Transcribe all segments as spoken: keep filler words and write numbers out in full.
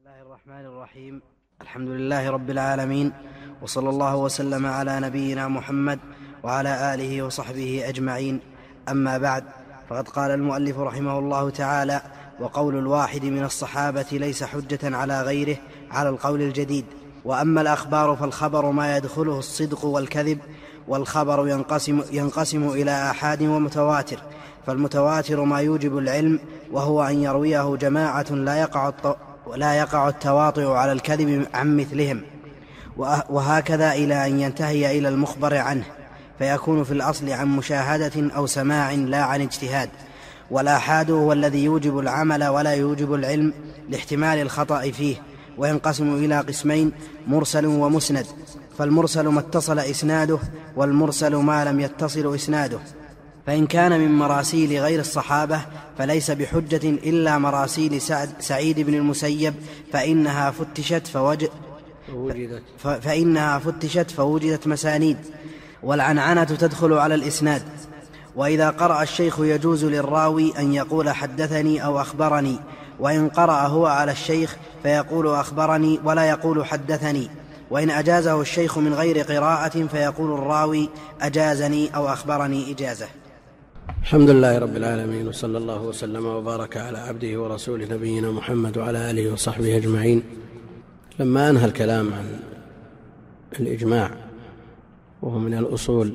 الله الرحمن الرحيم. الحمد لله رب العالمين، وصلى الله وسلم على نبينا محمد وعلى آله وصحبه أجمعين. أما بعد، فقد قال المؤلف رحمه الله تعالى: وقول الواحد من الصحابة ليس حجة على غيره على القول الجديد. وأما الأخبار فالخبر ما يدخله الصدق والكذب، والخبر ينقسم, ينقسم إلى آحاد ومتواتر. فالمتواتر ما يوجب العلم، وهو أن يرويه جماعة لا يقع لا يقع التواطؤ على الكذب عن مثلهم، وهكذا إلى أن ينتهي إلى المخبر عنه، فيكون في الأصل عن مشاهدة أو سماع لا عن اجتهاد. والآحاد هو الذي يوجب العمل ولا يوجب العلم لاحتمال الخطأ فيه، وينقسم إلى قسمين: مرسل ومسند. فالمرسل ما اتصل إسناده، والمرسل ما لم يتصل إسناده. فإن كان من مراسيل غير الصحابة فليس بحجة إلا مراسيل سعيد بن المسيب، فإنها فتشت فوجد فإنها فتشت فوجدت مسانيد، والعنعنة تدخل على الإسناد. وإذا قرأ الشيخ يجوز للراوي أن يقول حدثني أو أخبرني، وإن قرأ هو على الشيخ فيقول أخبرني ولا يقول حدثني. وإن أجازه الشيخ من غير قراءة فيقول الراوي أجازني أو أخبرني إجازة. الحمد لله رب العالمين، وصلى الله وسلم وبارك على عبده ورسوله نبينا محمد وعلى آله وصحبه أجمعين. لما أنهى الكلام عن الإجماع، وهو من الأصول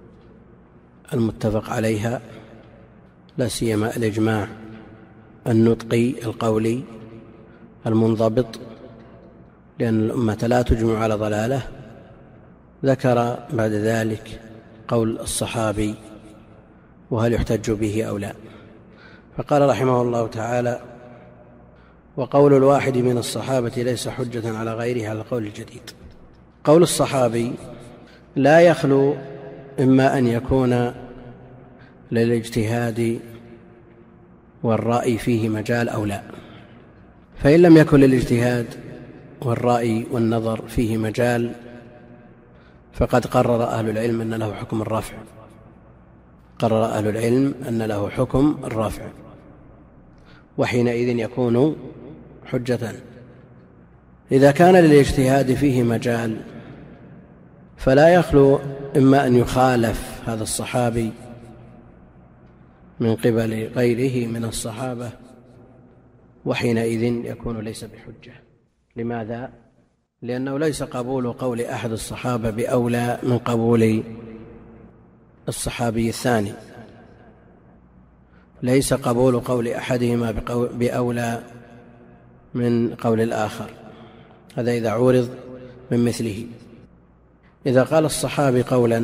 المتفق عليها، لا سيما الإجماع النطقي القولي المنضبط، لأن الأمة لا تجمع على ضلالة، ذكر بعد ذلك قول الصحابي وهل يحتج به أو لا. فقال رحمه الله تعالى: وقول الواحد من الصحابة ليس حجة على غيره على القول الجديد. قول الصحابي لا يخلو إما أن يكون للاجتهاد والرأي فيه مجال أو لا. فإن لم يكن للاجتهاد والرأي والنظر فيه مجال فقد قرر أهل العلم أن له حكم الرفع قرر أهل العلم أن له حكم الرفع وحينئذ يكون حجة. إذا كان للاجتهاد فيه مجال فلا يخلو إما أن يخالف هذا الصحابي من قبل غيره من الصحابة، وحينئذ يكون ليس بحجة. لماذا؟ لأنه ليس قبول قول أحد الصحابة بأولى من قبول الصحابي الثاني، ليس قبول قول أحدهما بأولى من قول الآخر، هذا إذا عورض من مثله. إذا قال الصحابي قولا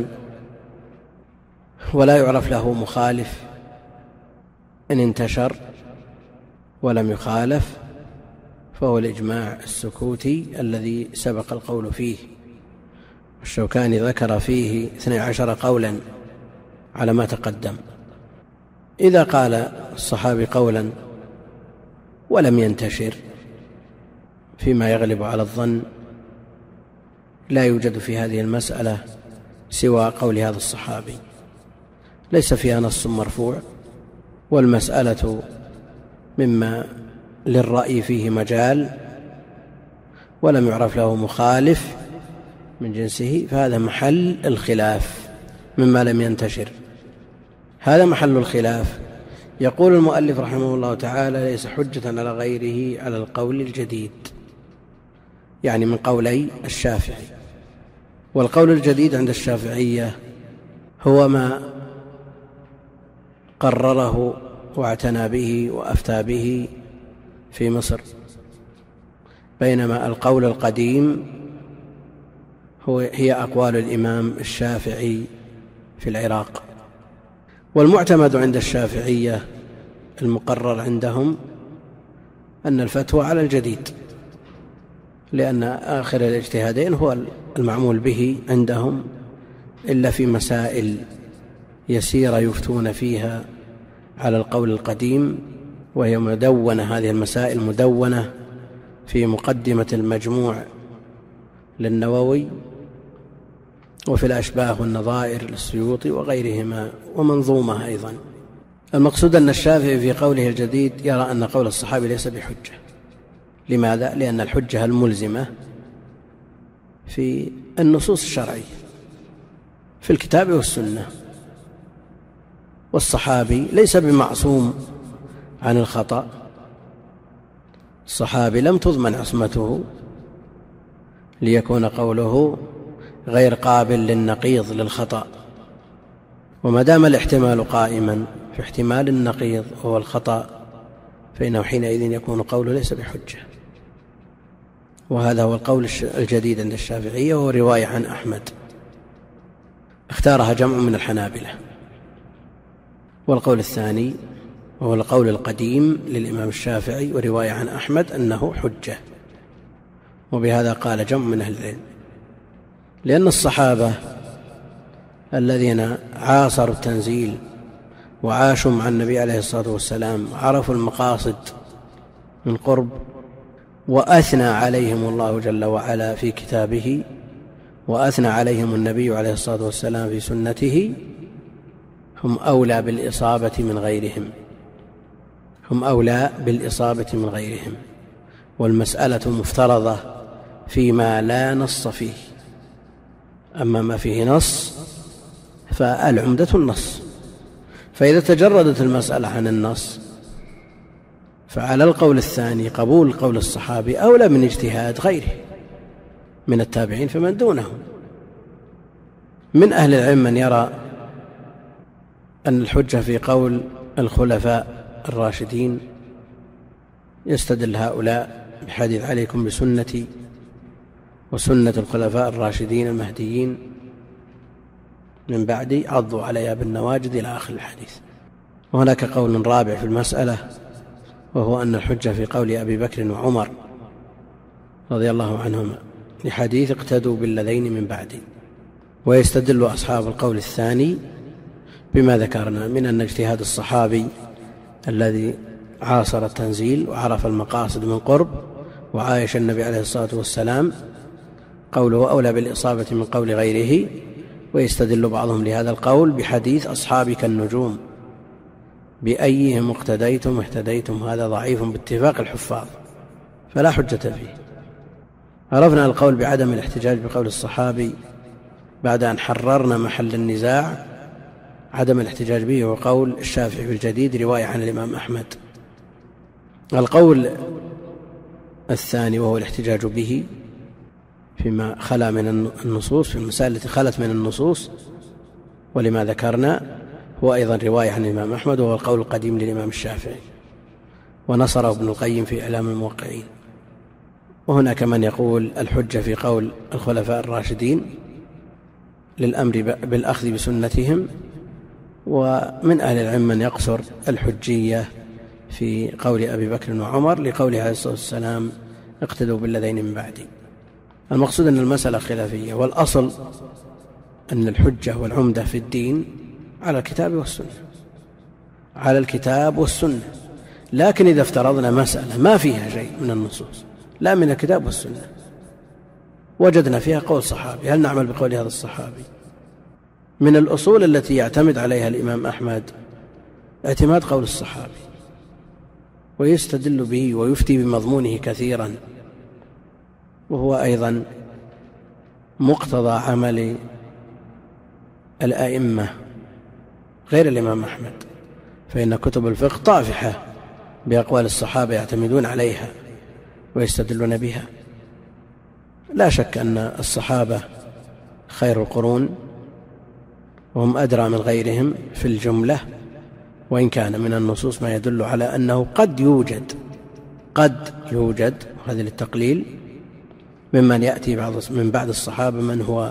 ولا يعرف له مخالف، إن انتشر ولم يخالف فهو الإجماع السكوتي الذي سبق القول فيه. الشوكاني ذكر فيه اثني عشر قولا على ما تقدم. إذا قال الصحابي قولا ولم ينتشر فيما يغلب على الظن، لا يوجد في هذه المسألة سوى قول هذا الصحابي، ليس فيها نص مرفوع، والمسألة مما للرأي فيه مجال ولم يعرف له مخالف من جنسه، فهذا محل الخلاف مما لم ينتشر، هذا محل الخلاف. يقول المؤلف رحمه الله تعالى: ليس حجة على غيره على القول الجديد، يعني من قولي الشافعي. والقول الجديد عند الشافعية هو ما قرره واعتنى به وأفتى به في مصر، بينما القول القديم هو هي أقوال الإمام الشافعي في العراق. والمعتمد عند الشافعية المقرر عندهم أن الفتوى على الجديد، لأن آخر الاجتهادين هو المعمول به عندهم، إلا في مسائل يسيرة يفتون فيها على القول القديم، وهي مدونة، هذه المسائل مدونة في مقدمة المجموع للنووي، وفي الأشباه والنظائر للسيوطي وغيرهما، ومنظومة أيضا. المقصود أن الشافعي في قوله الجديد يرى أن قول الصحابي ليس بحجة، لماذا؟ لأن الحجة الملزمة في النصوص الشرعية في الكتاب والسنة، والصحابي ليس بمعصوم عن الخطأ. الصحابي لم تضمن عصمته ليكون قوله غير قابل للنقيض للخطأ، وما دام الاحتمال قائما في احتمال النقيض وهو الخطأ فإنه حينئذ يكون قوله ليس بحجة. وهذا هو القول الجديد عند الشافعية، وهو رواية عن أحمد اختارها جمع من الحنابلة. والقول الثاني وهو القول القديم للإمام الشافعي ورواية عن أحمد أنه حجة، وبهذا قال جمع من أهل العلم، لأن الصحابة الذين عاصروا التنزيل وعاشوا مع النبي عليه الصلاة والسلام عرفوا المقاصد من قرب، وأثنى عليهم الله جل وعلا في كتابه، وأثنى عليهم النبي عليه الصلاة والسلام في سنته، هم أولى بالإصابة من غيرهم هم أولى بالإصابة من غيرهم. والمسألة مفترضة فيما لا نص فيه، أما ما فيه نص فالعمدة النص. فإذا تجردت المسألة عن النص فعلى القول الثاني قبول قول الصحابي أولى من اجتهاد غيره من التابعين فمن دونهم. من أهل العلم من يرى أن الحجة في قول الخلفاء الراشدين، يستدل هؤلاء بحديث عليكم بسنتي وسنة الخلفاء الراشدين المهديين من بعدي عضوا عليها بالنواجذ إلى آخر الحديث. وهناك قول رابع في المسألة، وهو أن الحجة في قول أبي بكر وعمر رضي الله عنهما لحديث اقتدوا بالذين من بعدي. ويستدل أصحاب القول الثاني بما ذكرنا من أن اجتهاد الصحابي الذي عاصر التنزيل وعرف المقاصد من قرب وعايش النبي عليه الصلاة والسلام قوله أولى بالإصابة من قول غيره. ويستدل بعضهم لهذا القول بحديث أصحابك النجوم بأيهم اقتديتم اهتديتم، هذا ضعيف باتفاق الحفاظ فلا حجة فيه. عرفنا القول بعدم الاحتجاج بقول الصحابي بعد أن حررنا محل النزاع. عدم الاحتجاج به هو قول الشافعي في الجديد رواية عن الإمام أحمد. القول الثاني وهو الاحتجاج به فيما خلا من النصوص، في المسائل التي خلت من النصوص، ولما ذكرنا هو أيضا رواية عن الإمام أحمد، وهو القول القديم للإمام الشافعي ونصره ابن القيم في إعلام الموقعين. وهناك من يقول الحجة في قول الخلفاء الراشدين للأمر بالأخذ بسنتهم. ومن أهل العلم من يقصر الحجية في قول أبي بكر وعمر لقوله عليه الصلاة والسلام اقتدوا بالذين من بعدي. المقصود أن المسألة خلافية، والأصل أن الحجة والعمدة في الدين على الكتاب والسنة على الكتاب والسنة. لكن إذا افترضنا مسألة ما فيها شيء من النصوص لا من الكتاب والسنة وجدنا فيها قول صحابي، هل نعمل بقول هذا الصحابي؟ من الأصول التي يعتمد عليها الإمام أحمد اعتماد قول الصحابي، ويستدل به ويفتي بمضمونه كثيرا، وهو أيضا مقتضى عمل الأئمة غير الإمام أحمد، فإن كتب الفقه طافحة بأقوال الصحابة يعتمدون عليها ويستدلون بها. لا شك أن الصحابة خير القرون وهم أدرى من غيرهم في الجملة، وإن كان من النصوص ما يدل على أنه قد يوجد قد يوجد هذا للتقليل ممن يأتي بعض من بعد الصحابة من هو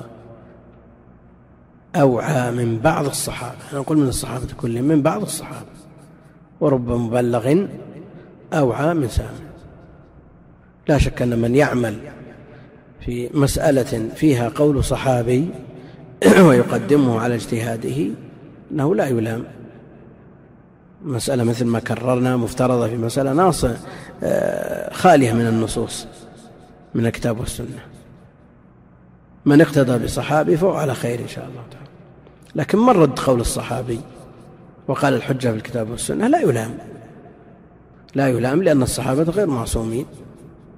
أوعى من بعض الصحابة. نقول من الصحابة كلهم، من بعض الصحابة، ورب مبلغ أوعى من سامع. لا شك أن من يعمل في مسألة فيها قول صحابي ويقدمه على اجتهاده أنه لا يلام. مسألة مثل ما كررنا مفترضة في مسألة ناص خالية من النصوص من الكتاب والسنة. من اقتدى بصحابي فهو على خير إن شاء الله تعالى. لكن من رد قول الصحابي وقال الحجة في الكتاب والسنة لا يلام لا يلام لأن الصحابة غير معصومين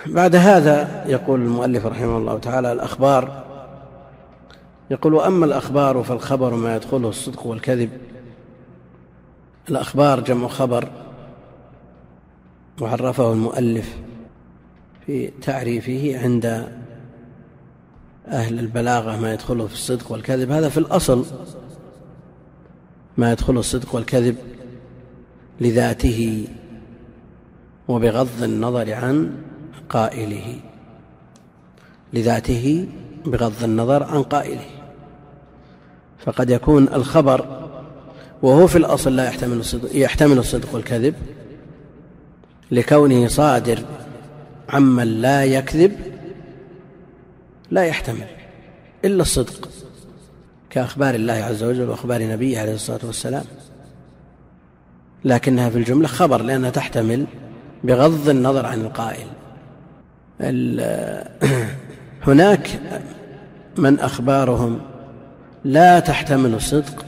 بعد هذا يقول المؤلف رحمه الله تعالى: الأخبار. يقول: وأما الأخبار فالخبر ما يدخله الصدق والكذب. الأخبار جمع خبر، وعرفه المؤلف في تعريفه عند أهل البلاغة ما يدخله في الصدق والكذب. هذا في الأصل ما يدخله الصدق والكذب لذاته وبغض النظر عن قائله، لذاته بغض النظر عن قائله. فقد يكون الخبر وهو في الأصل لا يحتمل الصدق, يحتمل الصدق والكذب لكونه صادر عمن لا يكذب، لا يحتمل إلا الصدق، كأخبار الله عز وجل وأخبار نبيه عليه الصلاة والسلام، لكنها في الجملة خبر لأنها تحتمل بغض النظر عن القائل. هناك من أخبارهم لا تحتمل الصدق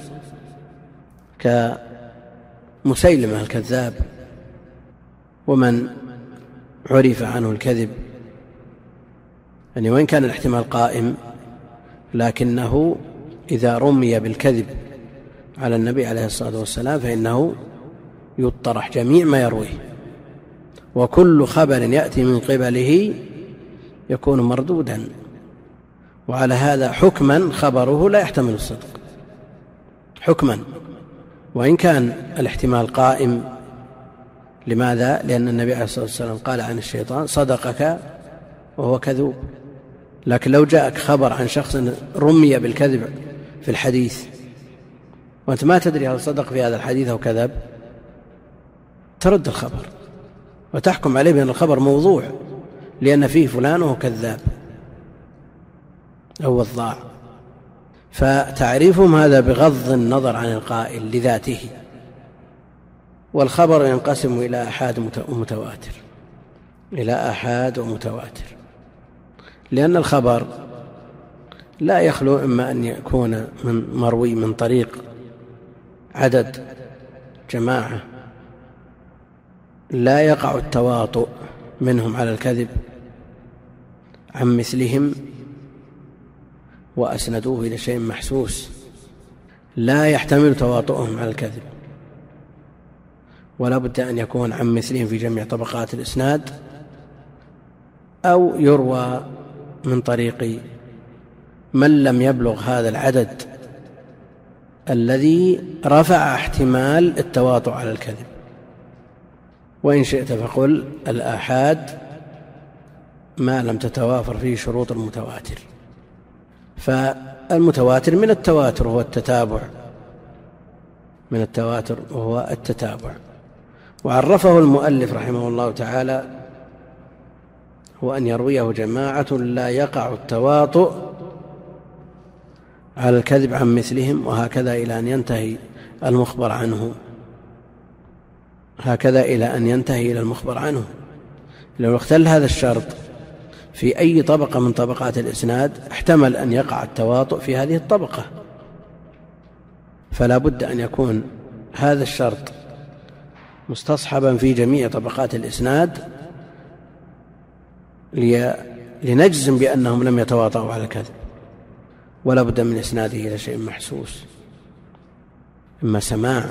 كمسيلمة الكذاب، ومن عرف عنه الكذب، يعني وإن كان الاحتمال قائم لكنه إذا رمي بالكذب على النبي عليه الصلاة والسلام فإنه يطرح جميع ما يرويه، وكل خبر يأتي من قبله يكون مردودا. وعلى هذا حكما خبره لا يحتمل الصدق حكما، وإن كان الاحتمال قائم. لماذا؟ لأن النبي عليه الصلاة والسلام قال عن الشيطان: صدقك وهو كذوب. لكن لو جاءك خبر عن شخص رمي بالكذب في الحديث وأنت ما تدري هل صدق في هذا الحديث أو كذب، ترد الخبر وتحكم عليه بأن الخبر موضوع لأن فيه فلان وهو كذاب أو وضاع. فتعريفهم هذا بغض النظر عن القائل لذاته. والخبر ينقسم إلى آحاد ومتواتر، إلى آحاد ومتواتر، لأن الخبر لا يخلو إما أن يكون من مروي من طريق عدد جماعة لا يقع التواطؤ منهم على الكذب عن مثلهم وأسندوه إلى شيء محسوس لا يحتمل تواطؤهم على الكذب، ولا بد أن يكون عن مثلهم في جميع طبقات الإسناد، أو يروى من طريق من لم يبلغ هذا العدد الذي رفع احتمال التواطؤ على الكذب. وإن شئت فقل الآحاد ما لم تتوافر فيه شروط المتواتر. فالمتواتر من التواتر هو التتابع، من التواتر وهو التتابع. وعرفه المؤلف رحمه الله تعالى هو أن يرويه جماعة لا يقع التواطؤ على الكذب عن مثلهم، وهكذا إلى أن ينتهي المخبر عنه، هكذا إلى أن ينتهي إلى المخبر عنه. لو اختل هذا الشرط في أي طبقة من طبقات الإسناد احتمل أن يقع التواطؤ في هذه الطبقة، فلا بد أن يكون هذا الشرط مستصحبا في جميع طبقات الإسناد لنجزم بأنهم لم يتواطؤوا على الكذب، ولا بد من إسناده إلى شيء محسوس، إما سماع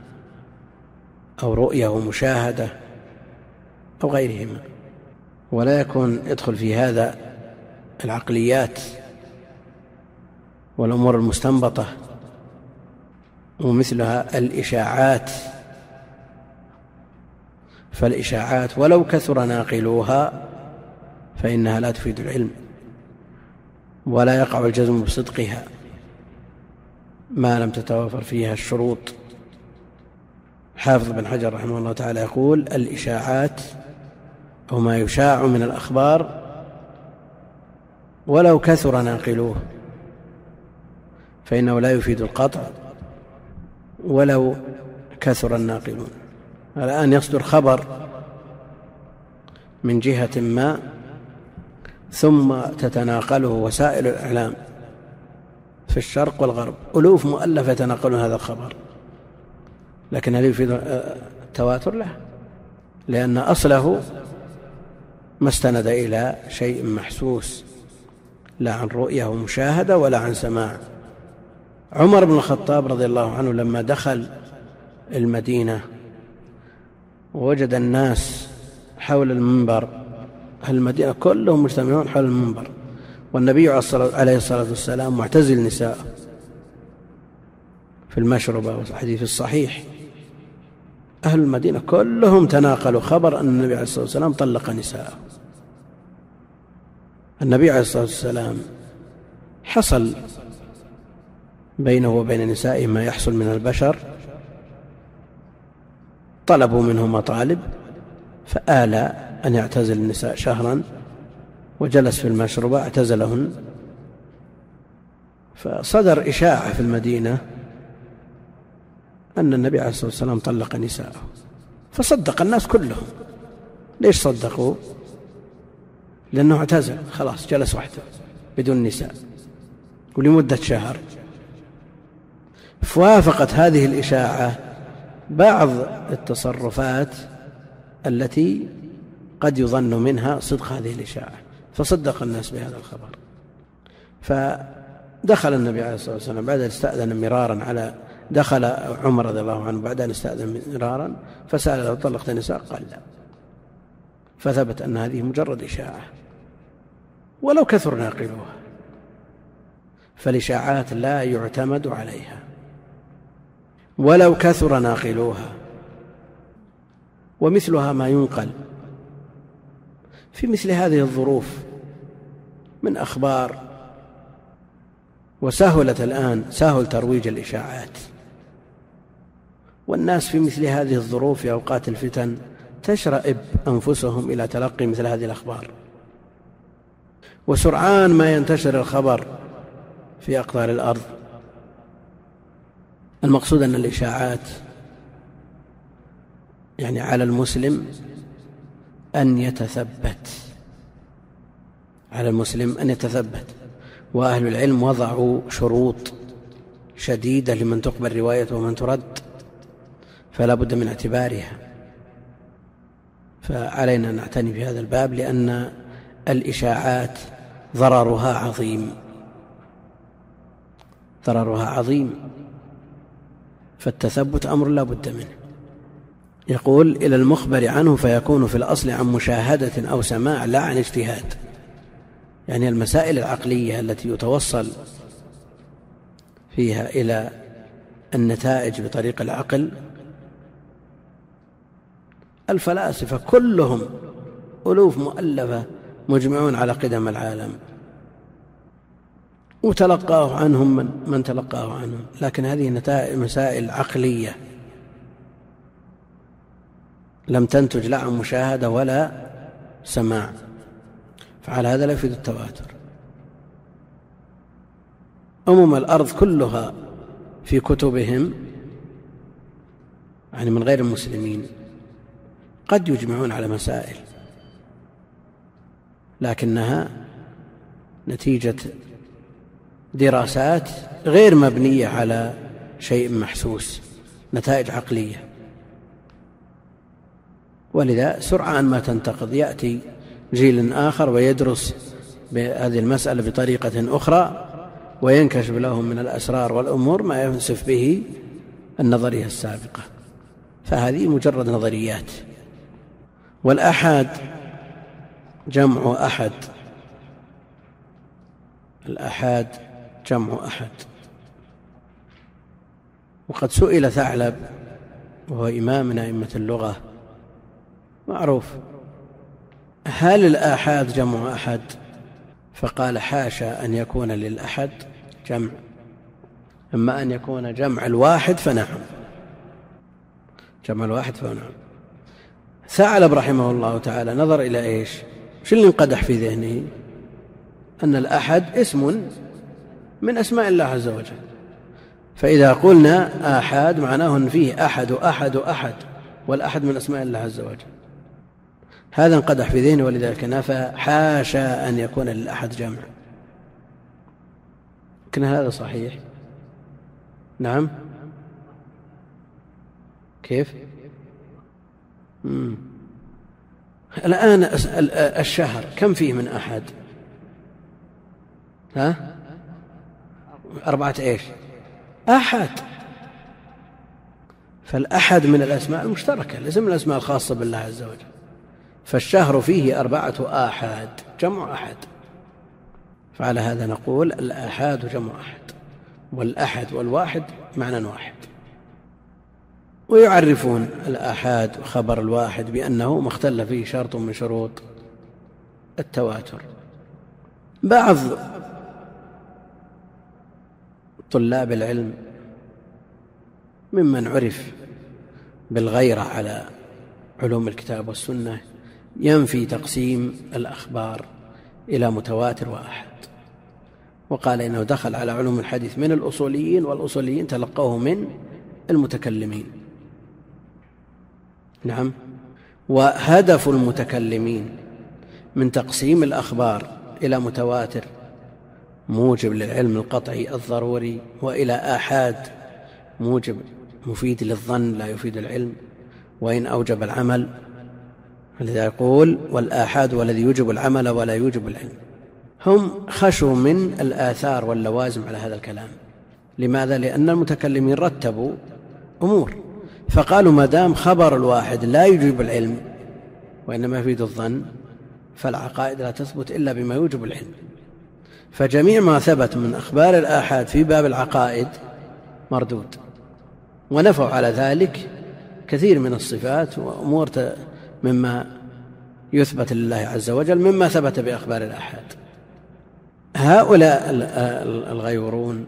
أو رؤية ومشاهدة أو غيرهما. ولا يكون يدخل في هذا العقليات والأمور المستنبطة ومثلها الإشاعات، فالإشاعات ولو كثر ناقلوها فإنها لا تفيد العلم، ولا يقع الجزم بصدقها ما لم تتوافر فيها الشروط. حافظ بن حجر رحمه الله تعالى يقول: الإشاعات أو ما يشاع من الأخبار ولو كثر ناقلوه فإنه لا يفيد القطع ولو كثر الناقلون. الآن يصدر خبر من جهة ما ثم تتناقله وسائل الإعلام في الشرق والغرب، ألوف مؤلفة يتناقلون هذا الخبر، لكن هل يفيد التواتر؟ له، لأن أصله ما استند إلى شيء محسوس، لا عن رؤية ومشاهدة ولا عن سماع. عمر بن الخطاب رضي الله عنه لما دخل المدينة ووجد الناس حول المنبر، أهل المدينة كلهم مجتمعون حول المنبر، والنبي عليه الصلاة والسلام معتزل نساءه في المشربة والحديث الصحيح، أهل المدينة كلهم تناقلوا خبر أن النبي عليه الصلاة والسلام طلق نساءه. النبي عليه الصلاة والسلام حصل بينه وبين نسائه ما يحصل من البشر، طلبوا منه مطالب فآلى أن يعتزل النساء شهرا، وجلس في المشربة اعتزلهن، فصدر إشاعة في المدينة أن النبي عليه الصلاة والسلام طلق نساءه، فصدق الناس كلهم. ليش صدقوا؟ لأنه اعتزل، خلاص جلس وحده بدون نساء ولمدة شهر. فوافقت هذه الإشاعة بعض التصرفات التي قد يظن منها صدق هذه الإشاعة، فصدق الناس بهذا الخبر. فدخل النبي عليه الصلاة والسلام بعد أن استأذن مرارا على دخل عمر رضي الله عنه بعد أن استأذن مرارا فسأل له طلقت النساء؟ قال لا، فثبت أن هذه مجرد إشاعة ولو كثر ناقلوها، فالإشاعات لا يعتمد عليها ولو كثر ناقلوها. ومثلها ما ينقل في مثل هذه الظروف من أخبار، وسهلت الآن سهل ترويج الإشاعات، والناس في مثل هذه الظروف في أوقات الفتن تشرئب أنفسهم إلى تلقي مثل هذه الأخبار، وسرعان ما ينتشر الخبر في أقطار الأرض. المقصود أن الإشاعات يعني على المسلم أن يتثبت، على المسلم أن يتثبت. وأهل العلم وضعوا شروط شديدة لمن تقبل روايته ومن ترد، فلا بد من اعتبارها. فعلينا أن نعتني بهذا الباب، لأن الإشاعات ضررها عظيم، ضررها عظيم، فالتثبت أمر لا بد منه. يقول إلى المخبر عنه فيكون في الأصل عن مشاهدة أو سماع لا عن اجتهاد، يعني المسائل العقلية التي يتوصل فيها إلى النتائج بطريق العقل، الفلاسفة كلهم ألوف مؤلفة مجمعون على قدم العالم، وتلقاه عنهم من, من تلقاه عنهم، لكن هذه نتائج مسائل عقلية لم تنتج لا عن مشاهدة ولا سماع، فعلى هذا لا يفيد التواتر. أمم الأرض كلها في كتبهم يعني من غير المسلمين قد يجمعون على مسائل، لكنها نتيجة دراسات غير مبنية على شيء محسوس، نتائج عقلية. ولذا سرعان ما تنتقض، يأتي جيل آخر ويدرس بهذه المسألة بطريقة أخرى وينكشف لهم من الأسرار والأمور ما ينسف به النظرية السابقة، فهذه مجرد نظريات. والأحد جمع أحد، الأحاد جمع أحد. وقد سئل ثعلب وهو إمام من أئمة اللغة معروف: هل الآحاد جمع أحد؟ فقال: حاشا أن يكون للأحد جمع، أما أن يكون جمع الواحد فنعم، جمع الواحد فنعم. ثعلب رحمه الله تعالى نظر إلى إيش؟ شو اللي انقدح في ذهنه؟ أن الأحد اسم من أسماء الله عز وجل، فإذا قلنا آحاد معناه أن فيه أحد أحد أحد، والأحد من أسماء الله عز وجل. هذا انقدح في ذهنه، ولذلك نفى: حاشا أن يكون للأحد جمع. لكن هذا صحيح؟ نعم. كيف؟ مم. الآن الشهر كم فيه من أحد؟ ها؟ أربعة إيش؟ أحد. فالأحد من الأسماء المشتركة، ليس من الأسماء الخاصة بالله عز وجل. فالشهر فيه أربعة آحاد، جمع أحد. فعلى هذا نقول الآحاد جمع أحد، والأحد والواحد معنى واحد. ويعرفون الآحاد وخبر الواحد بأنه ما اختل فيه شرط من شروط التواتر. بعض طلاب العلم ممن عرف بالغيرة على علوم الكتاب والسنة ينفي تقسيم الأخبار إلى متواتر وآحاد، وقال إنه دخل على علوم الحديث من الأصوليين، والأصوليين تلقوه من المتكلمين. نعم. وهدف المتكلمين من تقسيم الأخبار إلى متواتر موجب للعلم القطعي الضروري، وإلى آحاد موجب مفيد للظن لا يفيد العلم وإن أوجب العمل. لذا يقول والآحاد والذي يوجب العمل ولا يوجب العلم. هم خشوا من الآثار واللوازم على هذا الكلام. لماذا؟ لأن المتكلمين رتبوا أمور، فقالوا ما دام خبر الواحد لا يوجب العلم وإنما يفيد الظن، فالعقائد لا تثبت إلا بما يوجب العلم. فجميع ما ثبت من أخبار الآحاد في باب العقائد مردود، ونفوا على ذلك كثير من الصفات وأمور مما يثبت لله عز وجل مما ثبت بأخبار الآحاد. هؤلاء الغيورون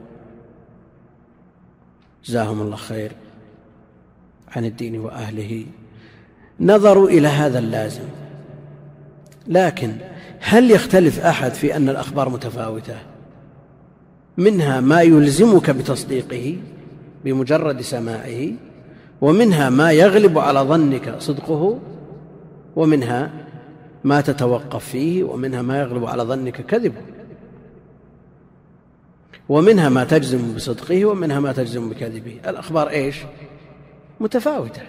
جزاهم الله خير عن الدين وأهله نظروا إلى هذا اللازم. لكن هل يختلف أحد في أن الأخبار متفاوتة؟ منها ما يلزمك بتصديقه بمجرد سماعه، ومنها ما يغلب على ظنك صدقه، ومنها ما تتوقف فيه، ومنها ما يغلب على ظنك كذبه، ومنها ما تجزم بصدقه، ومنها ما تجزم بكذبه. الأخبار إيش؟ متفاوتة.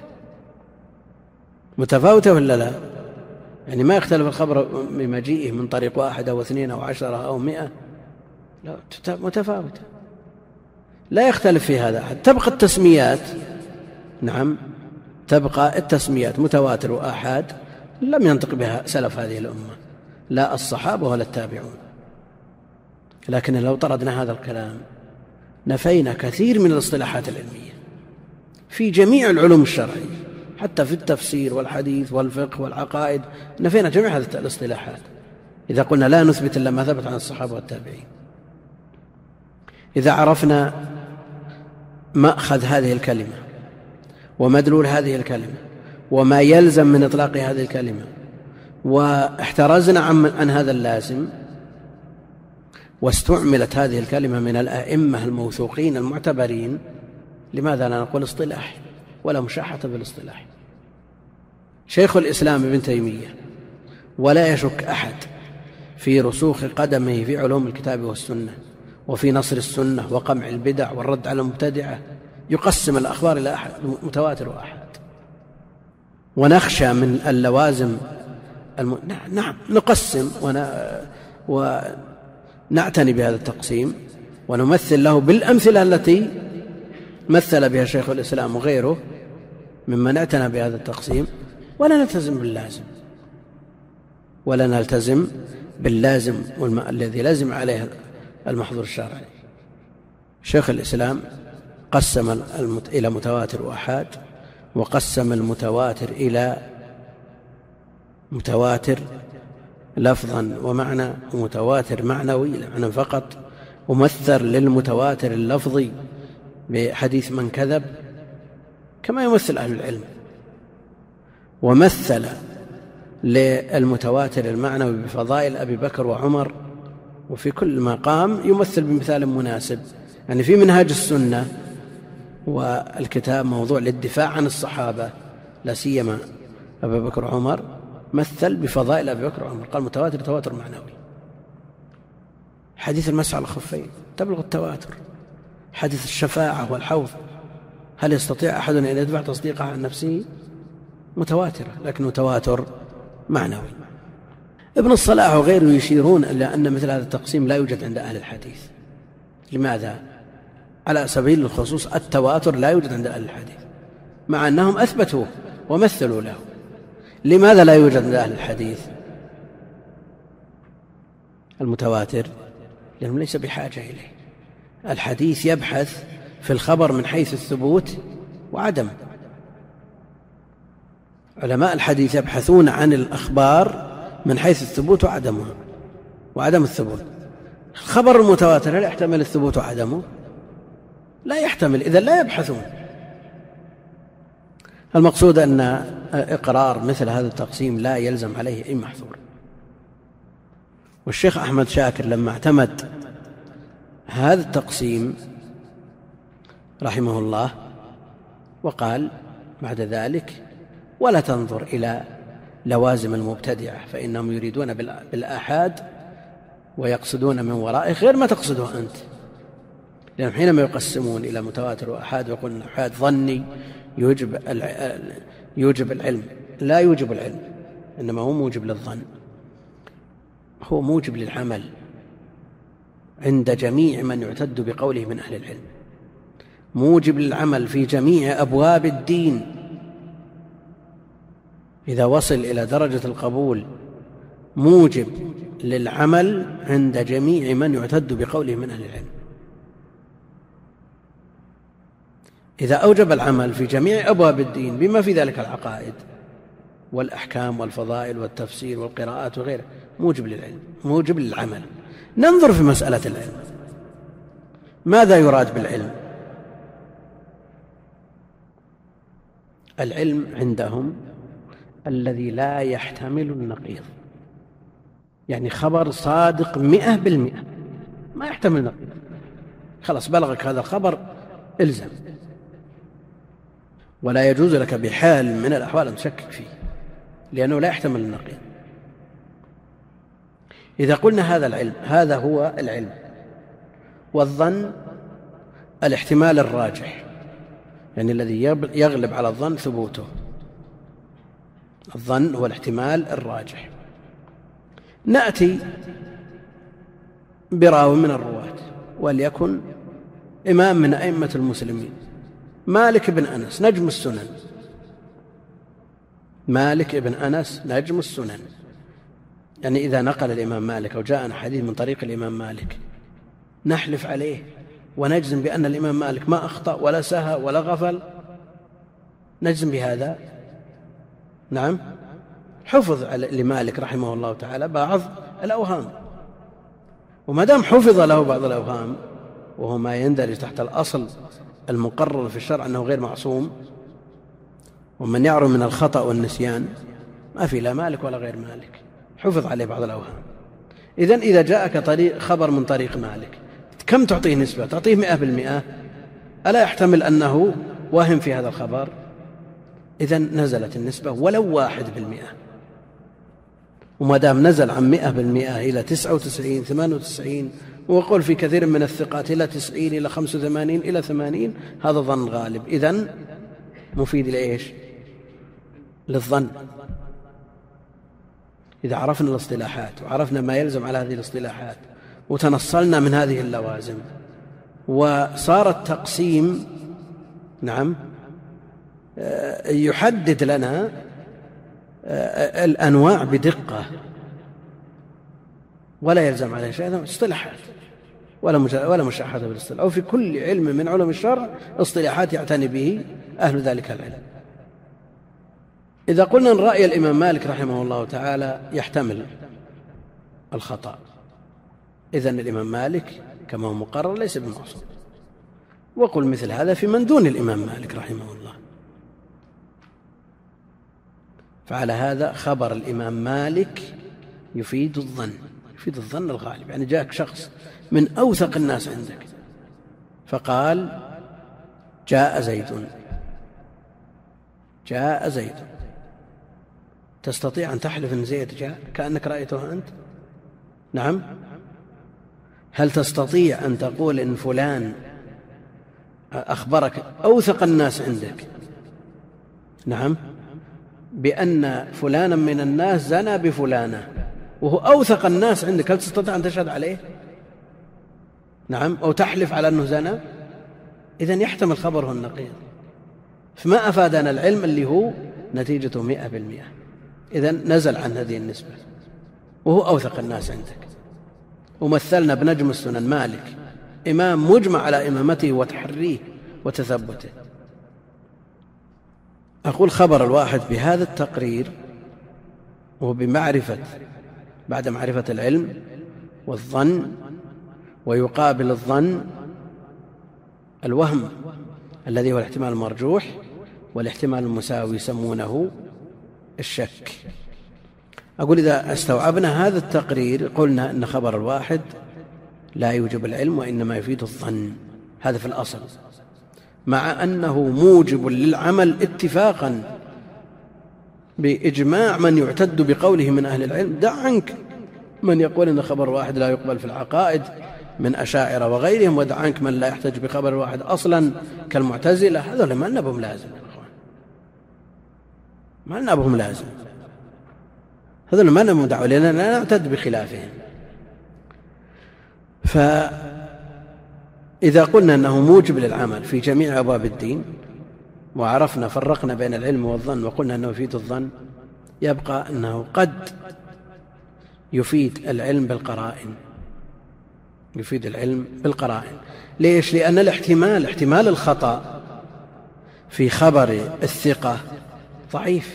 متفاوتة ولا لا؟ يعني ما يختلف الخبر بمجيئه من طريق واحد أو اثنين أو عشرة أو مئة، لا، متفاوتة، لا يختلف في هذا أحد. تبقى التسميات، نعم، تبقى التسميات متواتر وآحاد لم ينطق بها سلف هذه الأمة، لا الصحابة ولا التابعون. لكن لو طردنا هذا الكلام نفينا كثير من الاصطلاحات العلمية في جميع العلوم الشرعية، حتى في التفسير والحديث والفقه والعقائد نفينا جميع هذه الاصطلاحات إذا قلنا لا نثبت إلا ما ثبت عن الصحابة والتابعين. إذا عرفنا مأخذ هذه الكلمة ومدلول هذه الكلمة وما يلزم من إطلاق هذه الكلمة، واحترزنا عن هذا اللازم، واستعملت هذه الكلمة من الأئمة الموثوقين المعتبرين، لماذا لا نقول اصطلاح ولا مشاحة بالاصطلاح؟ شيخ الإسلام ابن تيمية ولا يشك أحد في رسوخ قدمه في علوم الكتاب والسنة وفي نصر السنة وقمع البدع والرد على المبتدعة، يقسم الأخبار إلى أحد متواتر وأحد. ونخشى من اللوازم الم... نعم نقسم ون... ونعتني بهذا التقسيم ونمثل له بالأمثلة التي مثل بها شيخ الإسلام وغيره ممن اعتنى بهذا التقسيم، ولا نلتزم باللازم ولا نلتزم باللازم والم... الذي لازم عليه المحظور الشرعي. شيخ الإسلام قسم المت... إلى متواتر وأحاد، وقسم المتواتر إلى متواتر لفظا ومعنى، ومتواتر معنوي معنى فقط، ومثل للمتواتر اللفظي بحديث من كذب كما يمثل أهل العلم، ومثل للمتواتر المعنوي بفضائل أبي بكر وعمر، وفي كل مقام يمثل بمثال مناسب. يعني في منهاج السنة والكتاب موضوع للدفاع عن الصحابة لا سيما أبي بكر وعمر، مثل بفضائل أبي بكر وعمر، قال متواتر تواتر معنوي. حديث المسح على الخفين تبلغ التواتر. حديث الشفاعة والحوض هل يستطيع أحد أن يدفع تصديقها عن نفسه؟ متواترة، لكنه تواتر معنوي. ابن الصلاح وغيره يشيرون إلى أن مثل هذا التقسيم لا يوجد عند أهل الحديث. لماذا؟ على سبيل الخصوص التواتر لا يوجد عند أهل الحديث مع أنهم أثبتوه ومثلوا له. لماذا لا يوجد عند أهل الحديث المتواتر؟ لأنهم ليس بحاجة إليه. الحديث يبحث في الخبر من حيث الثبوت وعدم. علماء الحديث يبحثون عن الأخبار من حيث الثبوت وعدمها وعدم الثبوت. الخبر المتواتر هل يحتمل الثبوت وعدمه؟ لا يحتمل، إذن لا يبحثون. المقصود أن إقرار مثل هذا التقسيم لا يلزم عليه أي محظور. والشيخ أحمد شاكر لما اعتمد هذا التقسيم رحمه الله وقال بعد ذلك: ولا تنظر إلى لوازم المبتدعة فإنهم يريدون بالآحاد ويقصدون من ورائه غير ما تقصده أنت. لأنهم حينما يقسمون إلى متواتر وآحاد ويقولون الآحاد ظني يوجب يوجب العلم، لا يوجب العلم، إنما هو موجب للظن، هو موجب للعمل عند جميع من يعتد بقوله من أهل العلم، موجب للعمل في جميع أبواب الدين. إذا وصل إلى درجة القبول موجب للعمل عند جميع من يعتد بقوله من أهل العلم. إذا أوجب العمل في جميع أبواب الدين بما في ذلك العقائد والأحكام والفضائل والتفسير والقراءات وغيره، موجب للعلم، موجب للعمل. ننظر في مسألة العلم، ماذا يراد بالعلم؟ العلم عندهم الذي لا يحتمل النقيض، يعني خبر صادق مئة بالمئة ما يحتمل النقيض، خلاص بلغك هذا الخبر إلزم، ولا يجوز لك بحال من الأحوال أن تشكك فيه لأنه لا يحتمل النقيض. إذا قلنا هذا العلم، هذا هو العلم. والظن الاحتمال الراجح، يعني الذي يغلب على الظن ثبوته. الظن هو الاحتمال الراجح. نأتي براو من الرواة وليكن إمام من أئمة المسلمين، مالك بن أنس نجم السنن، مالك بن أنس نجم السنن، يعني إذا نقل الإمام مالك أو جاءنا حديث من طريق الإمام مالك نحلف عليه ونجزم بأن الإمام مالك ما أخطأ ولا سهى ولا غفل، نجزم بهذا. نعم، حفظ لمالك رحمه الله تعالى بعض الأوهام، وما دام حفظ له بعض الأوهام وهو ما يندرج تحت الأصل المقرر في الشرع أنه غير معصوم، ومن يعرف من الخطأ والنسيان ما في لا مالك ولا غير مالك، حفظ عليه بعض الأوهام. إذن إذا جاءك طريق خبر من طريق مالك كم تعطيه نسبة؟ تعطيه مئة بالمئة؟ ألا يحتمل أنه وهم في هذا الخبر؟ إذن نزلت النسبة ولو واحد بالمئة، وما دام نزل عن مئة بالمئة إلى تسعة وتسعين ثمانية وتسعين، وقل في كثير من الثقات إلى تسعين إلى خمسة وثمانين إلى ثمانين، هذا ظن غالب، إذن مفيد لإيش؟ للظن. إذا عرفنا الاصطلاحات وعرفنا ما يلزم على هذه الاصطلاحات وتنصلنا من هذه اللوازم وصار التقسيم نعم يحدد لنا الأنواع بدقة ولا يلزم عليه شيء، اصطلاحات ولا ولا مشاحة بالاصطلاح، أو في كل علم من علوم الشرع اصطلاحات يعتني به أهل ذلك العلم. إذا قلنا أن رأي الإمام مالك رحمه الله تعالى يحتمل الخطأ، إذن الإمام مالك كما هو مقرر ليس بمعصوم، وقل مثل هذا في من دون الإمام مالك رحمه الله. فعلى هذا خبر الإمام مالك يفيد الظن، يفيد الظن الغالب، يعني جاءك شخص من أوثق الناس عندك فقال جاء زيد، جاء زيد، تستطيع أن تحلف أن زيد جاء كأنك رأيته أنت؟ نعم. هل تستطيع أن تقول إن فلان أخبرك أوثق الناس عندك؟ نعم. بأن فلانا من الناس زنى بفلانة وهو أوثق الناس عندك، هل تستطيع أن تشهد عليه؟ نعم، أو تحلف على أنه زنى؟ إذن يحتمل خبره النقيض، فما أفادنا العلم اللي هو نتيجته مئة بالمئة. إذن نزل عن هذه النسبة وهو أوثق الناس عندك. ومثلنا بنجم السنن مالك، إمام مجمع على إمامته وتحريه وتثبته. أقول خبر الواحد بهذا التقرير وبمعرفة بعد معرفة العلم والظن، ويقابل الظن الوهم الذي هو الاحتمال المرجوح، والاحتمال المساوي يسمونه الشك. أقول إذا استوعبنا هذا التقرير قلنا أن خبر الواحد لا يوجب العلم وإنما يفيد الظن، هذا في الأصل، مع أنه موجب للعمل اتفاقا بإجماع من يعتد بقوله من أهل العلم. دع عنك من يقول أن خبر واحد لا يقبل في العقائد من أشاعرة وغيرهم، ودع عنك من لا يحتج بخبر واحد أصلا كالمعتزلة. هذول ما لنا بهم لازم، ما لنا بهم لازم، هذول ما لنا دعوة، لأننا لا نعتد بخلافهم. فإذا قلنا أنه موجب للعمل في جميع أبواب الدين، وعرفنا فرقنا بين العلم والظن وقلنا أنه يفيد الظن، يبقى أنه قد يفيد العلم بالقرائن، يفيد العلم بالقرائن. ليش؟ لأن الاحتمال احتمال الخطأ في خبر الثقة ضعيف،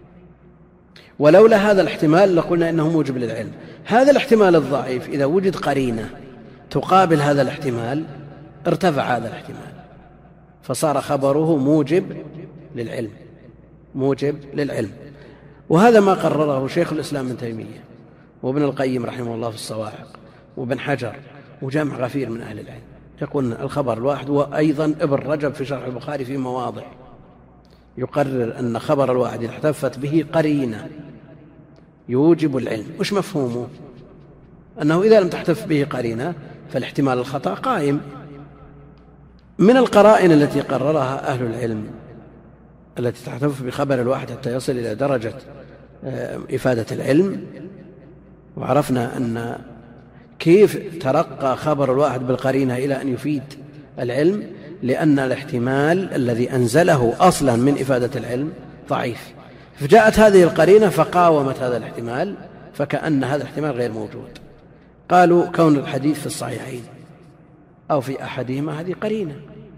ولولا هذا الاحتمال لقلنا إنه موجب للعلم. هذا الاحتمال الضعيف إذا وجد قرينة تقابل هذا الاحتمال ارتفع هذا الاحتمال، فصار خبره موجب للعلم، موجب للعلم. وهذا ما قرره شيخ الإسلام ابن تيمية وابن القيم رحمه الله في الصواعق وابن حجر وجمع غفير من أهل العلم، يقول الخبر الواحد. وأيضا ابن رجب في شرح البخاري في مواضع يقرر أن خبر الواحد إذا احتفت به قرينة يوجب العلم. وش مفهومه؟ أنه إذا لم تحتف به قرينة فالاحتمال الخطأ قائم. من القرائن التي قررها أهل العلم التي تحتف بخبر الواحد حتى يصل إلى درجة إفادة العلم، وعرفنا أن كيف ترقى خبر الواحد بالقرينة إلى أن يفيد العلم، لأن الاحتمال الذي أنزله أصلا من إفادة العلم ضعيف، فجاءت هذه القرينة فقاومت هذا الاحتمال، فكأن هذا الاحتمال غير موجود. قالوا كون الحديث في الصحيحين أو في أحدهما هذه قرينة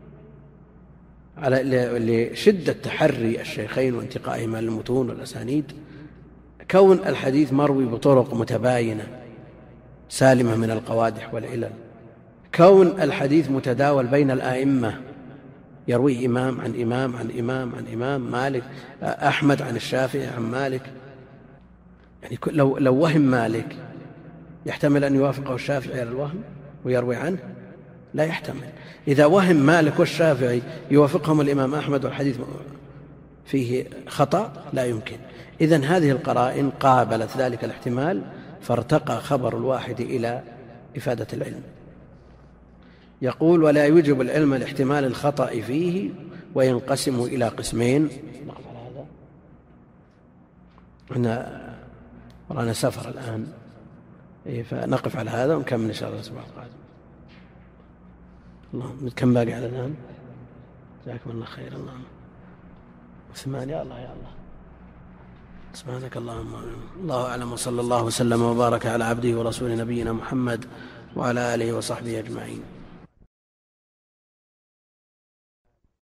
على لشدة تحري الشيخين وانتقائهما للمتون والأسانيد. كون الحديث مروي بطرق متباينة سالمة من القوادح والعلل، كون الحديث متداول بين الآئمة، يروي إمام عن إمام عن إمام عن إمام، مالك أحمد عن الشافعي عن مالك، يعني لو, لو وهم مالك يحتمل أن يوافقه الشافعي على الوهم ويروي عنه؟ لا يحتمل. إذا وهم مالك والشافعي يوافقهم الإمام أحمد والحديث فيه خطأ لا يمكن. إذن هذه القرائن قابلت ذلك الاحتمال فارتقى خبر الواحد إلى إفادة العلم. يقول ولا يوجب العلم لاحتمال الخطأ فيه وينقسم إلى قسمين. نقف على هذا، هنا ورانا سفر الآن، فنقف على هذا ونكمل إن شاء الله الأسبوع القادم. اللهم كم باقي على الآن؟ جزاكم الله خير. اللهم ثمان. يا الله يا الله، سبحانك اللهم. الله أعلم، وصلى الله وسلم وبارك على عبده ورسوله نبينا محمد وعلى آله وصحبه أجمعين.